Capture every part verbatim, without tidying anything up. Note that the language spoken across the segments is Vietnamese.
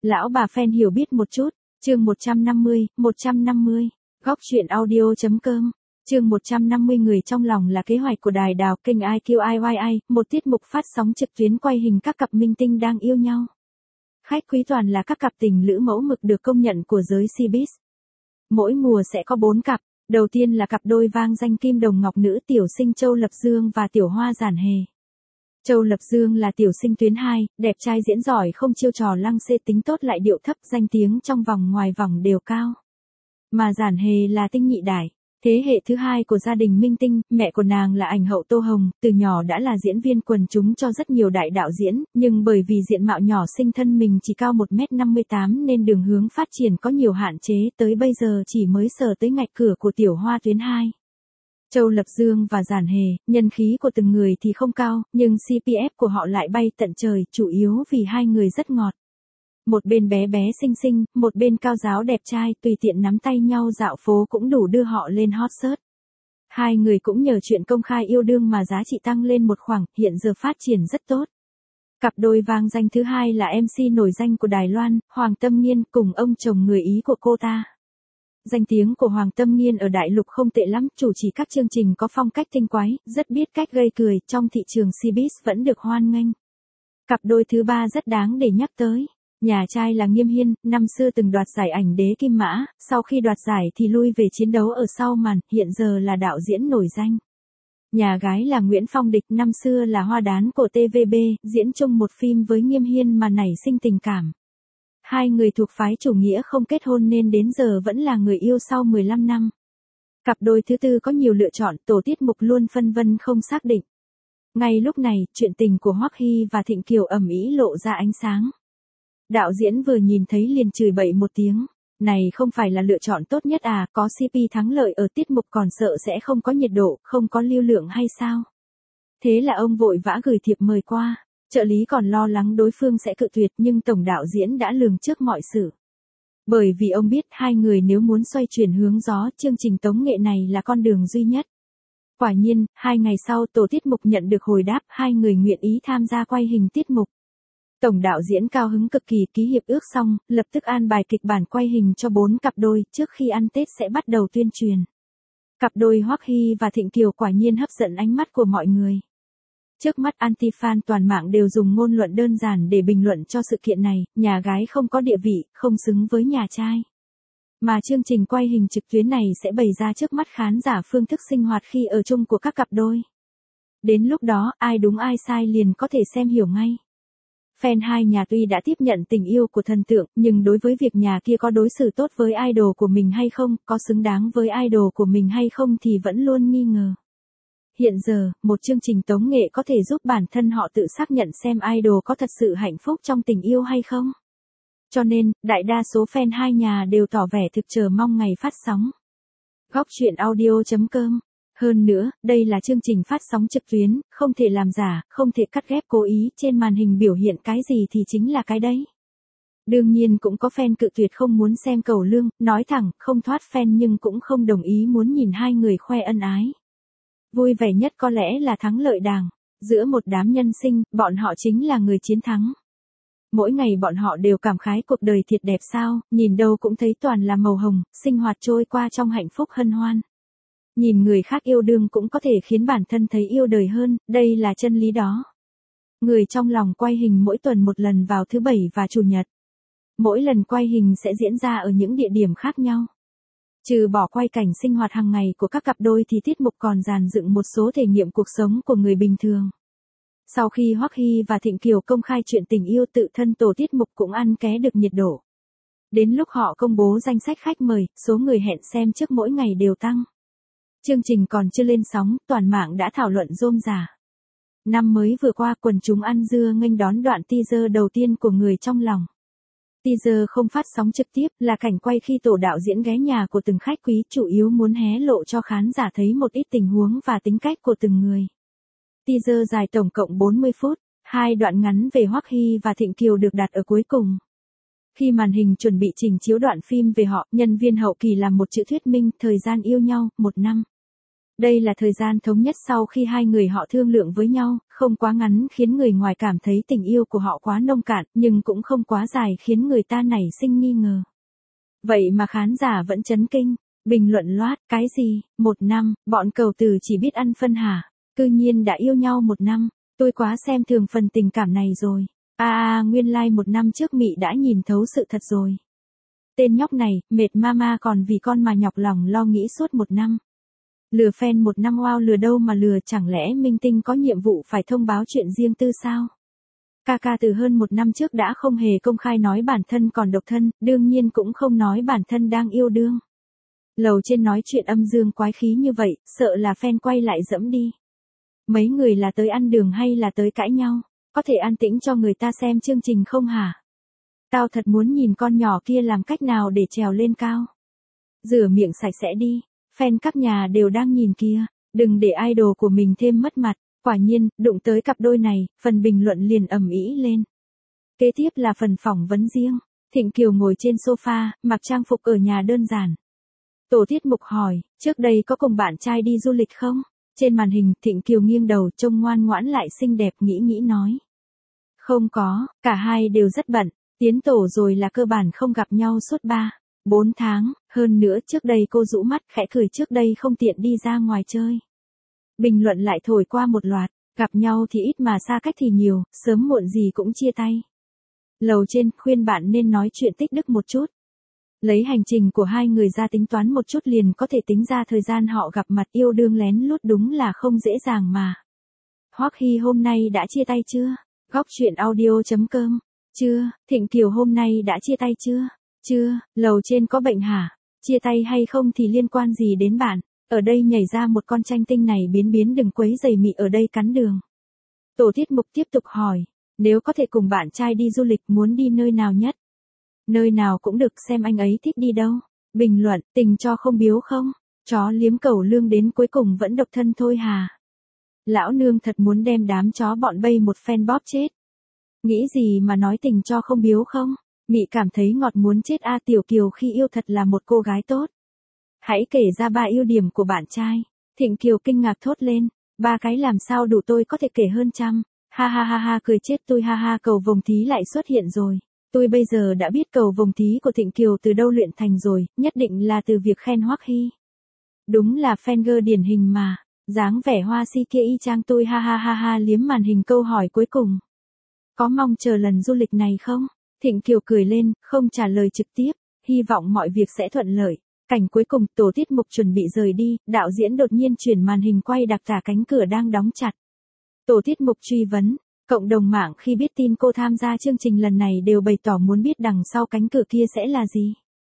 Lão bà fan hiểu biết một chút, chương một trăm năm mươi, một trăm năm mươi, góc truyện audio.com, chương một trăm năm mươi người trong lòng là kế hoạch của đài đào kênh i quy i i i, một tiết mục phát sóng trực tuyến quay hình các cặp minh tinh đang yêu nhau. Khách quý toàn là các cặp tình lữ mẫu mực được công nhận của giới showbiz. Mỗi mùa sẽ có bốn cặp, đầu tiên là cặp đôi vang danh kim đồng ngọc nữ tiểu sinh Châu Lập Dương và Tiểu Hoa Giản Hề. Châu Lập Dương là tiểu sinh tuyến hai, đẹp trai diễn giỏi không chiêu trò lăng xê tính tốt lại điệu thấp danh tiếng trong vòng ngoài vòng đều cao. Mà Giản Hề là tinh nhị đại, thế hệ thứ hai của gia đình minh tinh, mẹ của nàng là ảnh hậu Tô Hồng, từ nhỏ đã là diễn viên quần chúng cho rất nhiều đại đạo diễn, nhưng bởi vì diện mạo nhỏ xinh thân mình chỉ cao một mét năm mươi tám nên đường hướng phát triển có nhiều hạn chế, tới bây giờ chỉ mới sờ tới ngạch cửa của Tiểu Hoa tuyến hai. Châu Lập Dương và Giản Hề, nhân khí của từng người thì không cao, nhưng xê pê ép của họ lại bay tận trời, chủ yếu vì hai người rất ngọt. Một bên bé bé xinh xinh, một bên cao giáo đẹp trai, tùy tiện nắm tay nhau dạo phố cũng đủ đưa họ lên hot search. Hai người cũng nhờ chuyện công khai yêu đương mà giá trị tăng lên một khoảng, hiện giờ phát triển rất tốt. Cặp đôi vang danh thứ hai là em xê nổi danh của Đài Loan, Hoàng Tâm Nghiên cùng ông chồng người Ý của cô ta. Danh tiếng của Hoàng Tâm Nghiên ở đại lục không tệ lắm, chủ trì các chương trình có phong cách tinh quái, rất biết cách gây cười, trong thị trường showbiz vẫn được hoan nghênh. Cặp đôi thứ ba rất đáng để nhắc tới. Nhà trai là Nghiêm Hiên, năm xưa từng đoạt giải ảnh đế Kim Mã, sau khi đoạt giải thì lui về chiến đấu ở sau màn, hiện giờ là đạo diễn nổi danh. Nhà gái là Nguyễn Phong Địch, năm xưa là hoa đán của tê vê bê, diễn chung một phim với Nghiêm Hiên mà nảy sinh tình cảm. Hai người thuộc phái chủ nghĩa không kết hôn nên đến giờ vẫn là người yêu sau mười lăm năm. Cặp đôi thứ tư có nhiều lựa chọn, tổ tiết mục luôn phân vân không xác định. Ngay lúc này, chuyện tình của Hoắc Hy và Thịnh Kiều ầm ĩ lộ ra ánh sáng. Đạo diễn vừa nhìn thấy liền chửi bậy một tiếng, này không phải là lựa chọn tốt nhất à, có xê pê thắng lợi ở tiết mục còn sợ sẽ không có nhiệt độ, không có lưu lượng hay sao? Thế là ông vội vã gửi thiệp mời qua, trợ lý còn lo lắng đối phương sẽ cự tuyệt nhưng tổng đạo diễn đã lường trước mọi sự. Bởi vì ông biết hai người nếu muốn xoay chuyển hướng gió, chương trình tống nghệ này là con đường duy nhất. Quả nhiên, hai ngày sau tổ tiết mục nhận được hồi đáp, hai người nguyện ý tham gia quay hình tiết mục. Tổng đạo diễn cao hứng cực kỳ, ký hiệp ước xong, lập tức an bài kịch bản quay hình cho bốn cặp đôi, trước khi ăn Tết sẽ bắt đầu tuyên truyền. Cặp đôi Hoắc Hy và Thịnh Kiều quả nhiên hấp dẫn ánh mắt của mọi người. Trước mắt anti-fan toàn mạng đều dùng ngôn luận đơn giản để bình luận cho sự kiện này, nhà gái không có địa vị, không xứng với nhà trai. Mà chương trình quay hình trực tuyến này sẽ bày ra trước mắt khán giả phương thức sinh hoạt khi ở chung của các cặp đôi. Đến lúc đó, ai đúng ai sai liền có thể xem hiểu ngay. Fan hai nhà tuy đã tiếp nhận tình yêu của thần tượng, nhưng đối với việc nhà kia có đối xử tốt với idol của mình hay không, có xứng đáng với idol của mình hay không thì vẫn luôn nghi ngờ. Hiện giờ, một chương trình tống nghệ có thể giúp bản thân họ tự xác nhận xem idol có thật sự hạnh phúc trong tình yêu hay không. Cho nên, đại đa số fan hai nhà đều tỏ vẻ thực chờ mong ngày phát sóng. Góc truyện audio.com. Hơn nữa, đây là chương trình phát sóng trực tuyến, không thể làm giả, không thể cắt ghép cố ý, trên màn hình biểu hiện cái gì thì chính là cái đấy. Đương nhiên cũng có fan cự tuyệt không muốn xem Cẩu Lương, nói thẳng, không thoát fan nhưng cũng không đồng ý muốn nhìn hai người khoe ân ái. Vui vẻ nhất có lẽ là thắng lợi đàng, giữa một đám nhân sinh, bọn họ chính là người chiến thắng. Mỗi ngày bọn họ đều cảm khái cuộc đời thiệt đẹp sao, nhìn đâu cũng thấy toàn là màu hồng, sinh hoạt trôi qua trong hạnh phúc hân hoan. Nhìn người khác yêu đương cũng có thể khiến bản thân thấy yêu đời hơn, đây là chân lý đó. Người trong lòng quay hình mỗi tuần một lần vào thứ bảy và chủ nhật. Mỗi lần quay hình sẽ diễn ra ở những địa điểm khác nhau. Trừ bỏ quay cảnh sinh hoạt hàng ngày của các cặp đôi thì tiết mục còn dàn dựng một số thể nghiệm cuộc sống của người bình thường. Sau khi Hoắc Hy và Thịnh Kiều công khai chuyện tình yêu, tự thân tổ tiết mục cũng ăn ké được nhiệt độ. Đến lúc họ công bố danh sách khách mời, số người hẹn xem trước mỗi ngày đều tăng. Chương trình còn chưa lên sóng, toàn mạng đã thảo luận rôm rả. Năm mới vừa qua, quần chúng ăn dưa nghênh đón đoạn teaser đầu tiên của Người trong lòng. Teaser không phát sóng trực tiếp, là cảnh quay khi tổ đạo diễn ghé nhà của từng khách quý, chủ yếu muốn hé lộ cho khán giả thấy một ít tình huống và tính cách của từng người. Teaser dài tổng cộng bốn mươi phút, hai đoạn ngắn về Hoắc Hy và Thịnh Kiều được đặt ở cuối cùng. Khi màn hình chuẩn bị trình chiếu đoạn phim về họ, nhân viên hậu kỳ làm một chữ thuyết minh, thời gian yêu nhau, một năm. Đây là thời gian thống nhất sau khi hai người họ thương lượng với nhau, không quá ngắn khiến người ngoài cảm thấy tình yêu của họ quá nông cạn, nhưng cũng không quá dài khiến người ta nảy sinh nghi ngờ. Vậy mà khán giả vẫn chấn kinh, bình luận loát, cái gì, một năm, bọn cầu từ chỉ biết ăn phân hả, cư nhiên đã yêu nhau một năm, tôi quá xem thường phần tình cảm này rồi. À à, nguyên lai like một năm trước Mị đã nhìn thấu sự thật rồi. Tên nhóc này, mệt mama còn vì con mà nhọc lòng lo nghĩ suốt một năm. Lừa fan một năm wow lừa đâu mà lừa, chẳng lẽ minh tinh có nhiệm vụ phải thông báo chuyện riêng tư sao? Kaka từ hơn một năm trước đã không hề công khai nói bản thân còn độc thân, đương nhiên cũng không nói bản thân đang yêu đương. Lầu trên nói chuyện âm dương quái khí như vậy, sợ là fan quay lại dẫm đi. Mấy người là tới ăn đường hay là tới cãi nhau? Có thể an tĩnh cho người ta xem chương trình không hả? Tao thật muốn nhìn con nhỏ kia làm cách nào để trèo lên cao. Rửa miệng sạch sẽ đi, fan các nhà đều đang nhìn kia, đừng để idol của mình thêm mất mặt. Quả nhiên, đụng tới cặp đôi này, phần bình luận liền ầm ĩ lên. Kế tiếp là phần phỏng vấn riêng. Thịnh Kiều ngồi trên sofa, mặc trang phục ở nhà đơn giản. Tổ tiết mục hỏi, trước đây có cùng bạn trai đi du lịch không? Trên màn hình, Thịnh Kiều nghiêng đầu, trông ngoan ngoãn lại xinh đẹp, nghĩ nghĩ nói. Không có, cả hai đều rất bận, tiến tổ rồi là cơ bản không gặp nhau suốt ba, bốn tháng, hơn nữa trước đây cô rũ mắt khẽ cười, trước đây không tiện đi ra ngoài chơi. Bình luận lại thổi qua một loạt, gặp nhau thì ít mà xa cách thì nhiều, sớm muộn gì cũng chia tay. Lầu trên khuyên bạn nên nói chuyện tích đức một chút. Lấy hành trình của hai người ra tính toán một chút liền có thể tính ra thời gian họ gặp mặt yêu đương lén lút đúng là không dễ dàng mà. Hoắc Hy hôm nay đã chia tay chưa? Góc truyện audio chấm com. Chưa, Thịnh Kiều hôm nay đã chia tay chưa? Chưa, lầu trên có bệnh hả? Chia tay hay không thì liên quan gì đến bạn? Ở đây nhảy ra một con tranh tinh này biến biến đừng quấy giày Mị ở đây cắn đường. Tổ tiết mục tiếp tục hỏi, nếu có thể cùng bạn trai đi du lịch muốn đi nơi nào nhất? Nơi nào cũng được, xem anh ấy thích đi đâu. Bình luận, tình cho không biếu không? Chó liếm cẩu lương đến cuối cùng vẫn độc thân thôi hà. Lão nương thật muốn đem đám chó bọn Bay một phen bóp chết. Nghĩ gì mà nói tình cho không biếu không? Mị cảm thấy ngọt muốn chết a. Tiểu Kiều khi yêu thật là một cô gái tốt. Hãy kể ra ba ưu điểm của bạn trai. Thịnh Kiều kinh ngạc thốt lên, ba cái làm sao đủ, tôi có thể kể hơn trăm. Ha ha ha ha, cười chết tôi, ha ha. Cầu vồng thí lại xuất hiện rồi. Tôi bây giờ đã biết cầu vồng thí của Thịnh Kiều từ đâu luyện thành rồi, nhất định là từ việc khen Hoắc Hy. Đúng là fan girl điển hình mà, dáng vẻ hoa si kia y chang tôi, ha ha ha ha. Liếm màn hình câu hỏi cuối cùng. Có mong chờ lần du lịch này không? Thịnh Kiều cười lên, không trả lời trực tiếp, hy vọng mọi việc sẽ thuận lợi. Cảnh cuối cùng, tổ tiết mục chuẩn bị rời đi, đạo diễn đột nhiên chuyển màn hình quay đặc tả cánh cửa đang đóng chặt. Tổ tiết mục truy vấn, cộng đồng mạng khi biết tin cô tham gia chương trình lần này đều bày tỏ muốn biết đằng sau cánh cửa kia sẽ là gì.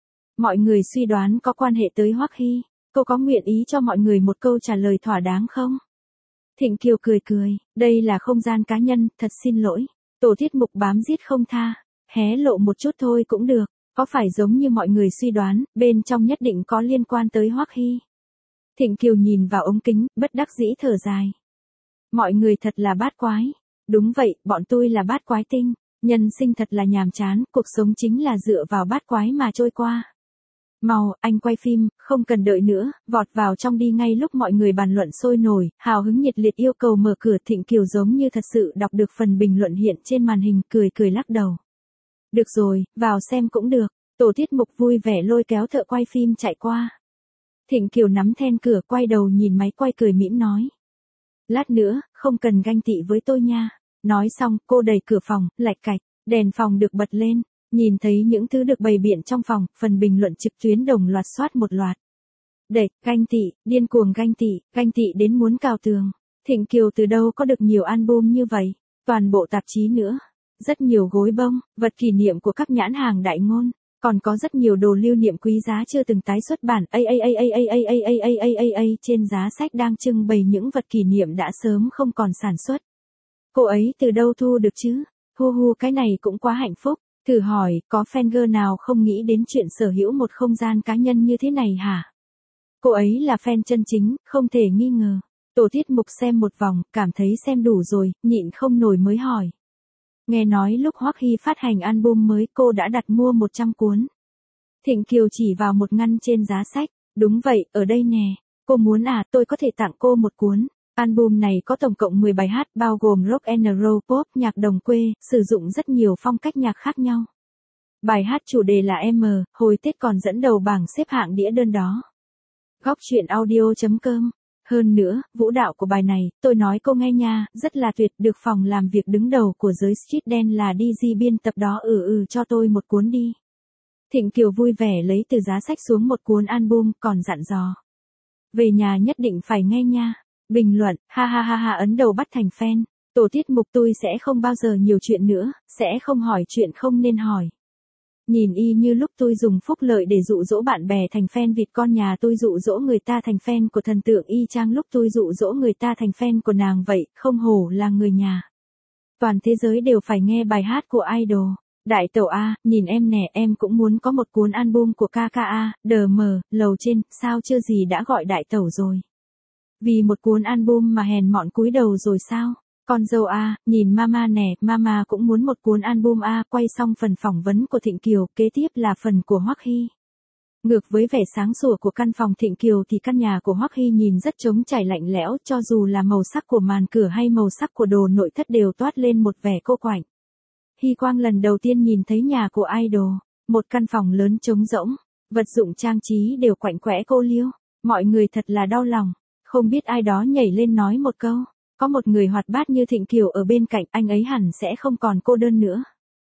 Mọi người suy đoán có quan hệ tới Hoắc Hy, cô có nguyện ý cho mọi người một câu trả lời thỏa đáng không? Thịnh Kiều cười cười, đây là không gian cá nhân, thật xin lỗi. Tổ tiết mục bám giết không tha, hé lộ một chút thôi cũng được. Có phải giống như mọi người suy đoán, bên trong nhất định có liên quan tới Hoắc Hy? Thịnh Kiều nhìn vào ống kính, bất đắc dĩ thở dài. Mọi người thật là bát quái. Đúng vậy, bọn tôi là bát quái tinh. Nhân sinh thật là nhàm chán, cuộc sống chính là dựa vào bát quái mà trôi qua. Mau, anh quay phim, không cần đợi nữa, vọt vào trong đi. Ngay lúc mọi người bàn luận sôi nổi, hào hứng nhiệt liệt yêu cầu mở cửa, Thịnh Kiều giống như thật sự đọc được phần bình luận hiện trên màn hình, cười cười lắc đầu. Được rồi, vào xem cũng được. Tổ tiết mục vui vẻ lôi kéo thợ quay phim chạy qua. Thịnh Kiều nắm then cửa, quay đầu nhìn máy quay, cười mỉm nói. Lát nữa, không cần ganh tị với tôi nha. Nói xong, cô đẩy cửa phòng, lạch cạch, đèn phòng được bật lên. Nhìn thấy những thứ được bày biện trong phòng, phần bình luận trực tuyến đồng loạt soát một loạt. Đẩy, ganh tị, điên cuồng ganh tị, ganh tị đến muốn cào tường. Thịnh Kiều từ đâu có được nhiều album như vậy, toàn bộ tạp chí nữa. Rất nhiều gối bông, vật kỷ niệm của các nhãn hàng đại ngôn, còn có rất nhiều đồ lưu niệm quý giá chưa từng tái xuất bản. A a a a a a a a a a a a trên giá sách đang trưng bày những vật kỷ niệm đã sớm không còn sản xuất. Cô ấy từ đâu thu được chứ? Hu hu, cái này cũng quá hạnh phúc. Thử hỏi, có fan girl nào không nghĩ đến chuyện sở hữu một không gian cá nhân như thế này hả? Cô ấy là fan chân chính, không thể nghi ngờ. Tổ tiết mục xem một vòng, cảm thấy xem đủ rồi, nhịn không nổi mới hỏi. Nghe nói lúc Hoắc Hy phát hành album mới cô đã đặt mua một trăm cuốn. Thịnh Kiều chỉ vào một ngăn trên giá sách. Đúng vậy, ở đây nè. Cô muốn à, tôi có thể tặng cô một cuốn. Album này có tổng cộng mười bài hát bao gồm rock and roll, pop, nhạc đồng quê, sử dụng rất nhiều phong cách nhạc khác nhau. Bài hát chủ đề là M, hồi Tết còn dẫn đầu bảng xếp hạng đĩa đơn đó. Góc truyện audio chấm com. Hơn nữa, vũ đạo của bài này, tôi nói cô nghe nha, rất là tuyệt, được phòng làm việc đứng đầu của giới street dance là đê giê biên tập đó ừ ừ cho tôi một cuốn đi. Thịnh Kiều vui vẻ lấy từ giá sách xuống một cuốn album, còn dặn dò. Về nhà nhất định phải nghe nha. Bình luận, ha ha ha ha ấn đầu bắt thành fan. Tổ tiết mục tôi sẽ không bao giờ nhiều chuyện nữa, sẽ không hỏi chuyện không nên hỏi. Nhìn y như lúc tôi dùng phúc lợi để dụ dỗ bạn bè thành fan vịt con nhà tôi dụ dỗ người ta thành fan của thần tượng y chang lúc tôi dụ dỗ người ta thành fan của nàng vậy, không hổ là người nhà. Toàn thế giới đều phải nghe bài hát của idol. Đại tẩu A, nhìn em nè, em cũng muốn có một cuốn album của ca ca A, đờ mờ, lầu trên, sao chưa gì đã gọi đại tẩu rồi. Vì một cuốn album mà hèn mọn cúi đầu rồi sao? Con dâu A, nhìn mama nè, mama cũng muốn một cuốn album A. Quay xong phần phỏng vấn của Thịnh Kiều, kế tiếp là phần của Hoắc Hy. Ngược với vẻ sáng sủa của căn phòng Thịnh Kiều thì căn nhà của Hoắc Hy nhìn rất trống trải lạnh lẽo, cho dù là màu sắc của màn cửa hay màu sắc của đồ nội thất đều toát lên một vẻ cô quạnh. Hy Quang lần đầu tiên nhìn thấy nhà của idol, một căn phòng lớn trống rỗng, vật dụng trang trí đều quạnh quẽ cô liêu, mọi người thật là đau lòng, không biết ai đó nhảy lên nói một câu, có một người hoạt bát như Thịnh Kiều ở bên cạnh anh ấy hẳn sẽ không còn cô đơn nữa.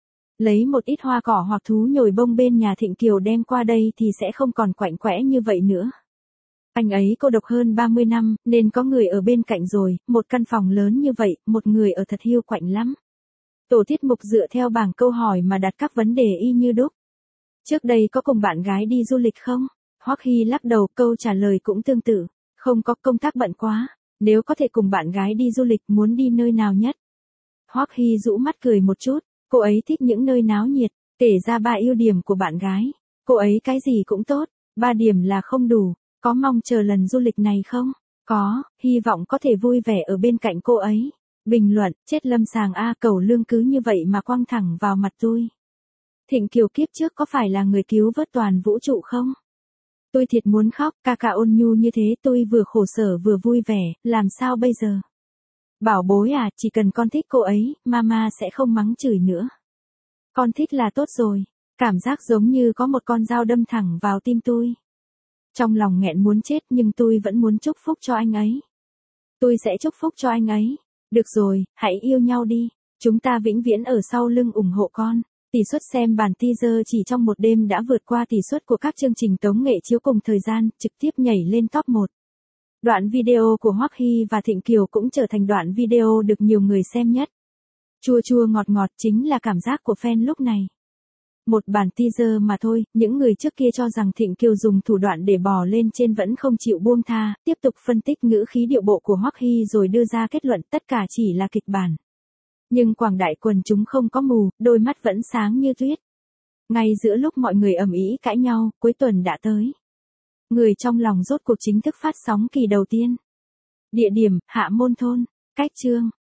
Lấy một ít hoa cỏ hoặc thú nhồi bông bên nhà Thịnh Kiều đem qua đây thì sẽ không còn quạnh quẽ như vậy nữa. Anh ấy cô độc hơn ba mươi năm, nên có người ở bên cạnh rồi, một căn phòng lớn như vậy, một người ở thật hiu quạnh lắm. Tổ tiết mục dựa theo bảng câu hỏi mà đặt các vấn đề y như đúc. Trước đây có cùng bạn gái đi du lịch không? Hoắc Hy lắc đầu, câu trả lời cũng tương tự. Không có, công tác bận quá. Nếu có thể cùng bạn gái đi du lịch muốn đi nơi nào nhất? Hoắc Hy rũ mắt cười một chút. Cô ấy thích những nơi náo nhiệt. Kể ra ba ưu điểm của bạn gái. Cô ấy cái gì cũng tốt. Ba điểm là không đủ. Có mong chờ lần du lịch này không? Có, hy vọng có thể vui vẻ ở bên cạnh cô ấy. Bình luận, chết lâm sàng A, cầu lương cứ như vậy mà quăng thẳng vào mặt tôi. Thịnh Kiều kiếp trước có phải là người cứu vớt toàn vũ trụ không? Tôi thiệt muốn khóc, ca ca ôn nhu như thế tôi vừa khổ sở vừa vui vẻ, làm sao bây giờ? Bảo bối à, chỉ cần con thích cô ấy, mama sẽ không mắng chửi nữa. Con thích là tốt rồi, cảm giác giống như có một con dao đâm thẳng vào tim tôi. Trong lòng nghẹn muốn chết nhưng tôi vẫn muốn chúc phúc cho anh ấy. Tôi sẽ chúc phúc cho anh ấy. Được rồi, hãy yêu nhau đi. Chúng ta vĩnh viễn ở sau lưng ủng hộ con. Tỷ suất xem bản teaser chỉ trong một đêm đã vượt qua tỷ suất của các chương trình tống nghệ chiếu cùng thời gian, trực tiếp nhảy lên top một. Đoạn video của Hoắc Hy và Thịnh Kiều cũng trở thành đoạn video được nhiều người xem nhất. Chua chua ngọt ngọt chính là cảm giác của fan lúc này. Một bản teaser mà thôi, những người trước kia cho rằng Thịnh Kiều dùng thủ đoạn để bò lên trên vẫn không chịu buông tha, tiếp tục phân tích ngữ khí điệu bộ của Hoắc Hy rồi đưa ra kết luận tất cả chỉ là kịch bản. Nhưng quảng đại quần chúng không có mù, đôi mắt vẫn sáng như tuyết. Ngay giữa lúc mọi người ầm ĩ cãi nhau, cuối tuần đã tới. Người trong lòng rốt cuộc chính thức phát sóng kỳ đầu tiên. Địa điểm, Hạ Môn Thôn, cách chương.